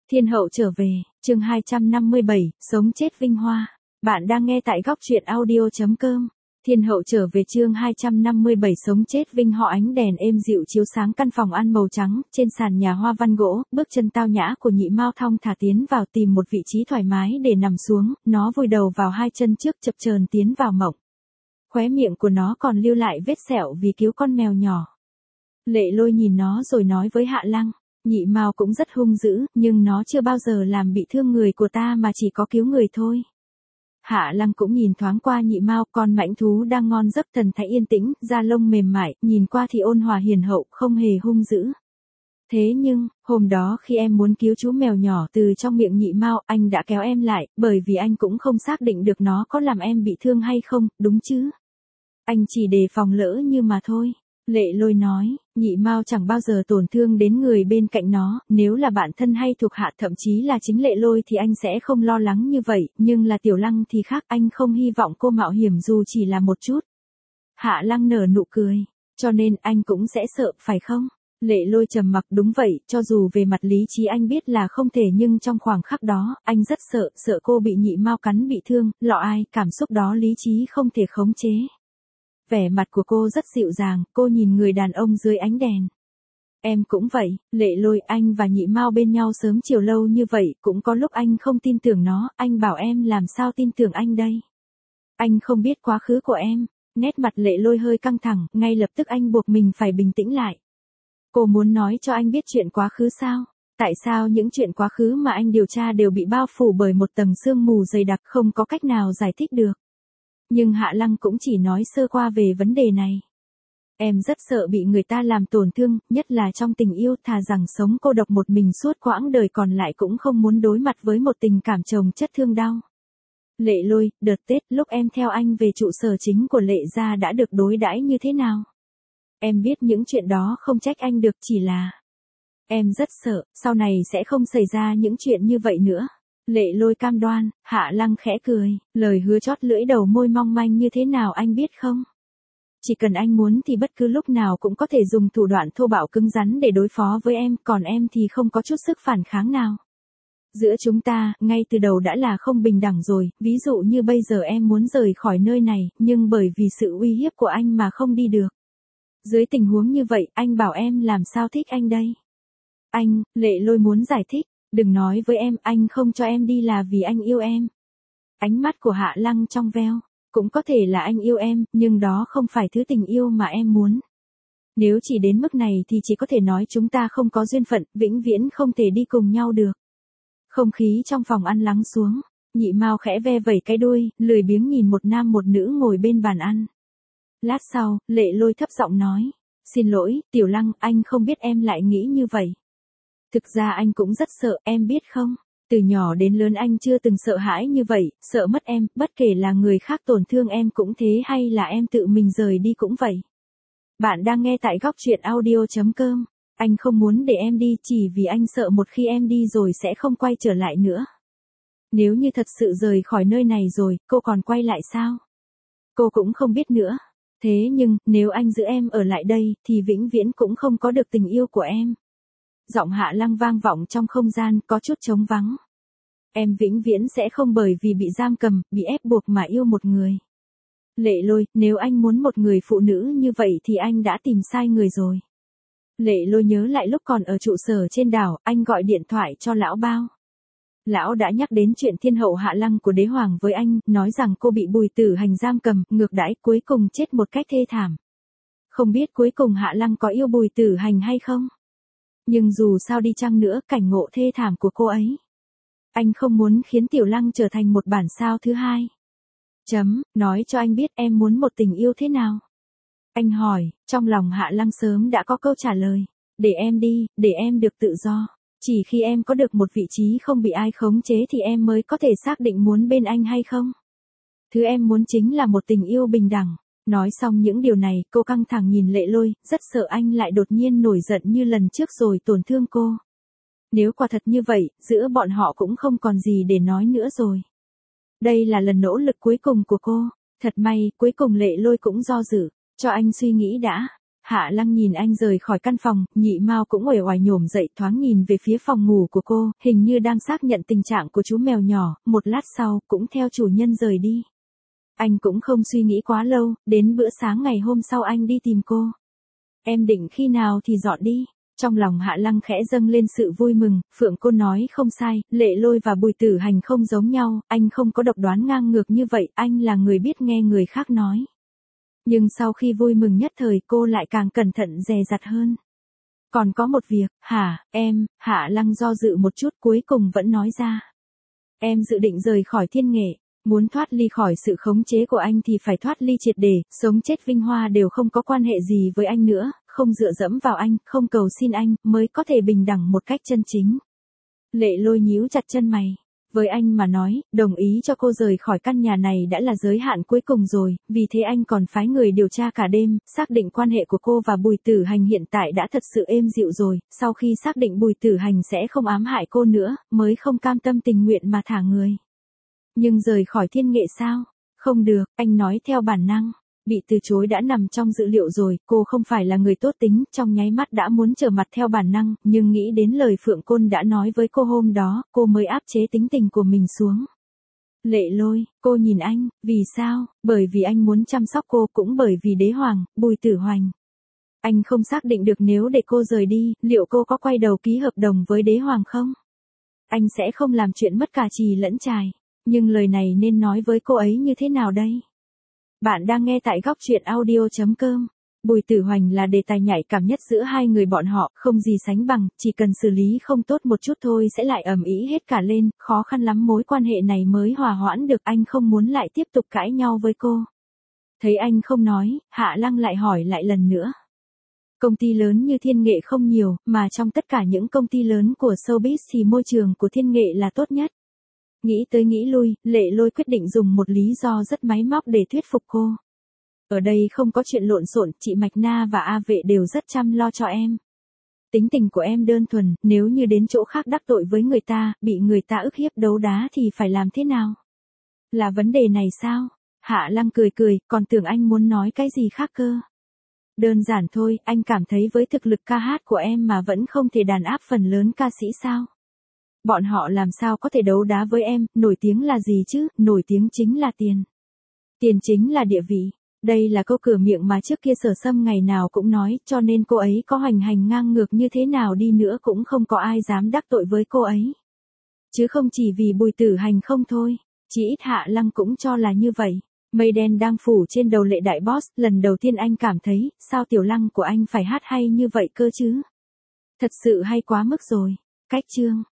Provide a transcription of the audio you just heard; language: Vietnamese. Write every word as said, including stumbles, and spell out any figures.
Thiên hậu trở về, chương hai trăm năm mươi bảy, sống chết vinh hoa. Bạn đang nghe tại góc truyện audio.com. Thiên hậu trở về chương hai trăm năm mươi bảy sống chết vinh hoa. Ánh đèn êm dịu chiếu sáng căn phòng ăn màu trắng, trên sàn nhà hoa văn gỗ, bước chân tao nhã của Nhị Mao thong thả tiến vào tìm một vị trí thoải mái để nằm xuống, nó vùi đầu vào hai chân trước chập chờn tiến vào mộng. Khóe miệng của nó còn lưu lại vết sẹo vì cứu con mèo nhỏ. Lệ Lôi nhìn nó rồi nói với Hạ Lăng, Nhị Mao cũng rất hung dữ, nhưng nó chưa bao giờ làm bị thương người của ta mà chỉ có cứu người thôi. Hạ Lăng cũng nhìn thoáng qua Nhị Mao, con mãnh thú đang ngon giấc thần thái yên tĩnh, da lông mềm mại, nhìn qua thì ôn hòa hiền hậu, không hề hung dữ. Thế nhưng, hôm đó khi em muốn cứu chú mèo nhỏ từ trong miệng Nhị Mao, anh đã kéo em lại, bởi vì anh cũng không xác định được nó có làm em bị thương hay không, đúng chứ? Anh chỉ đề phòng lỡ như mà thôi. Lệ Lôi nói, Nhị Mao chẳng bao giờ tổn thương đến người bên cạnh nó, nếu là bạn thân hay thuộc hạ thậm chí là chính Lệ Lôi thì anh sẽ không lo lắng như vậy, nhưng là Tiểu Lăng thì khác, anh không hy vọng cô mạo hiểm dù chỉ là một chút. Hạ Lăng nở nụ cười, cho nên anh cũng sẽ sợ, phải không? Lệ Lôi trầm mặc, đúng vậy, cho dù về mặt lý trí anh biết là không thể nhưng trong khoảng khắc đó, anh rất sợ, sợ cô bị Nhị Mao cắn bị thương, lọ ai, cảm xúc đó lý trí không thể khống chế. Vẻ mặt của cô rất dịu dàng, cô nhìn người đàn ông dưới ánh đèn. Em cũng vậy, Lệ Lôi, anh và Nhị Mao bên nhau sớm chiều lâu như vậy, cũng có lúc anh không tin tưởng nó, anh bảo em làm sao tin tưởng anh đây. Anh không biết quá khứ của em. Nét mặt Lệ Lôi hơi căng thẳng, ngay lập tức anh buộc mình phải bình tĩnh lại. Cô muốn nói cho anh biết chuyện quá khứ sao? Tại sao những chuyện quá khứ mà anh điều tra đều bị bao phủ bởi một tầng sương mù dày đặc, không có cách nào giải thích được? Nhưng Hạ Lăng cũng chỉ nói sơ qua về vấn đề này. Em rất sợ bị người ta làm tổn thương, nhất là trong tình yêu, thà rằng sống cô độc một mình suốt quãng đời còn lại cũng không muốn đối mặt với một tình cảm chồng chất thương đau. Lệ Lôi, đợt Tết lúc em theo anh về trụ sở chính của Lệ gia đã được đối đãi như thế nào? Em biết những chuyện đó không trách anh được, chỉ là em rất sợ, sau này sẽ không xảy ra những chuyện như vậy nữa. Lệ Lôi cam đoan. Hạ Lăng khẽ cười, lời hứa chót lưỡi đầu môi mong manh như thế nào anh biết không? Chỉ cần anh muốn thì bất cứ lúc nào cũng có thể dùng thủ đoạn thô bạo cứng rắn để đối phó với em, còn em thì không có chút sức phản kháng nào. Giữa chúng ta, ngay từ đầu đã là không bình đẳng rồi, ví dụ như bây giờ em muốn rời khỏi nơi này, nhưng bởi vì sự uy hiếp của anh mà không đi được. Dưới tình huống như vậy, anh bảo em làm sao thích anh đây? Anh, Lệ Lôi muốn giải thích. Đừng nói với em, anh không cho em đi là vì anh yêu em. Ánh mắt của Hạ Lăng trong veo. Cũng có thể là anh yêu em, nhưng đó không phải thứ tình yêu mà em muốn. Nếu chỉ đến mức này thì chỉ có thể nói chúng ta không có duyên phận, vĩnh viễn không thể đi cùng nhau được. Không khí trong phòng ăn lắng xuống. Nhị Mao khẽ ve vẩy cái đuôi, lười biếng nhìn một nam một nữ ngồi bên bàn ăn. Lát sau, Lệ Lôi thấp giọng nói. Xin lỗi, Tiểu Lăng, anh không biết em lại nghĩ như vậy. Thực ra anh cũng rất sợ, em biết không? Từ nhỏ đến lớn anh chưa từng sợ hãi như vậy, sợ mất em, bất kể là người khác tổn thương em cũng thế hay là em tự mình rời đi cũng vậy. Bạn đang nghe tại góc truyện audio.com. Anh không muốn để em đi chỉ vì anh sợ một khi em đi rồi sẽ không quay trở lại nữa. Nếu như thật sự rời khỏi nơi này rồi, cô còn quay lại sao? Cô cũng không biết nữa. Thế nhưng, nếu anh giữ em ở lại đây, thì vĩnh viễn cũng không có được tình yêu của em. Giọng Hạ Lăng vang vọng trong không gian, có chút trống vắng. Em vĩnh viễn sẽ không bởi vì bị giam cầm, bị ép buộc mà yêu một người. Lệ Lôi, nếu anh muốn một người phụ nữ như vậy thì anh đã tìm sai người rồi. Lệ Lôi nhớ lại lúc còn ở trụ sở trên đảo, anh gọi điện thoại cho lão Bao. Lão đã nhắc đến chuyện thiên hậu Hạ Lăng của đế hoàng với anh, nói rằng cô bị Bùi Tử Hành giam cầm, ngược đãi, cuối cùng chết một cách thê thảm. Không biết cuối cùng Hạ Lăng có yêu Bùi Tử Hành hay không? Nhưng dù sao đi chăng nữa, cảnh ngộ thê thảm của cô ấy. Anh không muốn khiến Tiểu Lăng trở thành một bản sao thứ hai. Chấm, nói cho anh biết em muốn một tình yêu thế nào? Anh hỏi, trong lòng Hạ Lăng sớm đã có câu trả lời. Để em đi, để em được tự do. Chỉ khi em có được một vị trí không bị ai khống chế thì em mới có thể xác định muốn bên anh hay không. Thứ em muốn chính là một tình yêu bình đẳng. Nói xong những điều này, cô căng thẳng nhìn Lệ Lôi, rất sợ anh lại đột nhiên nổi giận như lần trước rồi tổn thương cô. Nếu quả thật như vậy, giữa bọn họ cũng không còn gì để nói nữa rồi. Đây là lần nỗ lực cuối cùng của cô. Thật may, cuối cùng Lệ Lôi cũng do dự. Cho anh suy nghĩ đã. Hạ Lăng nhìn anh rời khỏi căn phòng, Nhị Mao cũng uể oải nhổm dậy thoáng nhìn về phía phòng ngủ của cô, hình như đang xác nhận tình trạng của chú mèo nhỏ, một lát sau, cũng theo chủ nhân rời đi. Anh cũng không suy nghĩ quá lâu, đến bữa sáng ngày hôm sau anh đi tìm cô. Em định khi nào thì dọn đi? Trong lòng Hạ Lăng khẽ dâng lên sự vui mừng, Phượng Cô nói không sai, Lệ Lôi và Bùi Tử Hành không giống nhau, anh không có độc đoán ngang ngược như vậy, anh là người biết nghe người khác nói. Nhưng sau khi vui mừng nhất thời cô lại càng cẩn thận dè dặt hơn. Còn có một việc, hả, em, Hạ Lăng do dự một chút cuối cùng vẫn nói ra. Em dự định rời khỏi Thiên Nghệ, muốn thoát ly khỏi sự khống chế của anh thì phải thoát ly triệt để, sống chết vinh hoa đều không có quan hệ gì với anh nữa, không dựa dẫm vào anh, không cầu xin anh, mới có thể bình đẳng một cách chân chính. Lệ Lôi nhíu chặt chân mày. Với anh mà nói, đồng ý cho cô rời khỏi căn nhà này đã là giới hạn cuối cùng rồi, vì thế anh còn phái người điều tra cả đêm, xác định quan hệ của cô và Bùi Tử Hành hiện tại đã thật sự êm dịu rồi, sau khi xác định Bùi Tử Hành sẽ không ám hại cô nữa, mới không cam tâm tình nguyện mà thả người. Nhưng rời khỏi Thiên Nghệ sao? Không được, anh nói theo bản năng. Bị từ chối đã nằm trong dữ liệu rồi, cô không phải là người tốt tính, trong nháy mắt đã muốn trở mặt theo bản năng, nhưng nghĩ đến lời Phượng Côn đã nói với cô hôm đó, cô mới áp chế tính tình của mình xuống. Lệ Lôi, cô nhìn anh, vì sao? Bởi vì anh muốn chăm sóc cô, cũng bởi vì Đế Hoàng, Bùi Tử Hoành. Anh không xác định được nếu để cô rời đi, liệu cô có quay đầu ký hợp đồng với Đế Hoàng không? Anh sẽ không làm chuyện mất cả trì lẫn trài. Nhưng lời này nên nói với cô ấy như thế nào đây? Bạn đang nghe tại góc truyện audio chấm com. Bùi Tử Hoành là đề tài nhạy cảm nhất giữa hai người bọn họ, không gì sánh bằng, chỉ cần xử lý không tốt một chút thôi sẽ lại ầm ĩ hết cả lên, khó khăn lắm mối quan hệ này mới hòa hoãn được, anh không muốn lại tiếp tục cãi nhau với cô. Thấy anh không nói, Hạ Lăng lại hỏi lại lần nữa. Công ty lớn như Thiên Nghệ không nhiều, mà trong tất cả những công ty lớn của showbiz thì môi trường của Thiên Nghệ là tốt nhất. Nghĩ tới nghĩ lui, Lệ Lôi quyết định dùng một lý do rất máy móc để thuyết phục cô. Ở đây không có chuyện lộn xộn, chị Mạch Na và A Vệ đều rất chăm lo cho em. Tính tình của em đơn thuần, nếu như đến chỗ khác đắc tội với người ta, bị người ta ức hiếp đấu đá thì phải làm thế nào? Là vấn đề này sao? Hạ Lăng cười cười, còn tưởng anh muốn nói cái gì khác cơ. Đơn giản thôi, anh cảm thấy với thực lực ca hát của em mà vẫn không thể đàn áp phần lớn ca sĩ sao? Bọn họ làm sao có thể đấu đá với em, nổi tiếng là gì chứ, nổi tiếng chính là tiền. Tiền chính là địa vị. Đây là câu cửa miệng mà trước kia Sở Sâm ngày nào cũng nói, cho nên cô ấy có hoành hành ngang ngược như thế nào đi nữa cũng không có ai dám đắc tội với cô ấy. Chứ không chỉ vì Bùi Tử Hành không thôi, chỉ ít Hạ Lăng cũng cho là như vậy. Mây đen đang phủ trên đầu Lệ đại boss, lần đầu tiên anh cảm thấy, sao Tiểu Lăng của anh phải hát hay như vậy cơ chứ? Thật sự hay quá mức rồi. Cách chương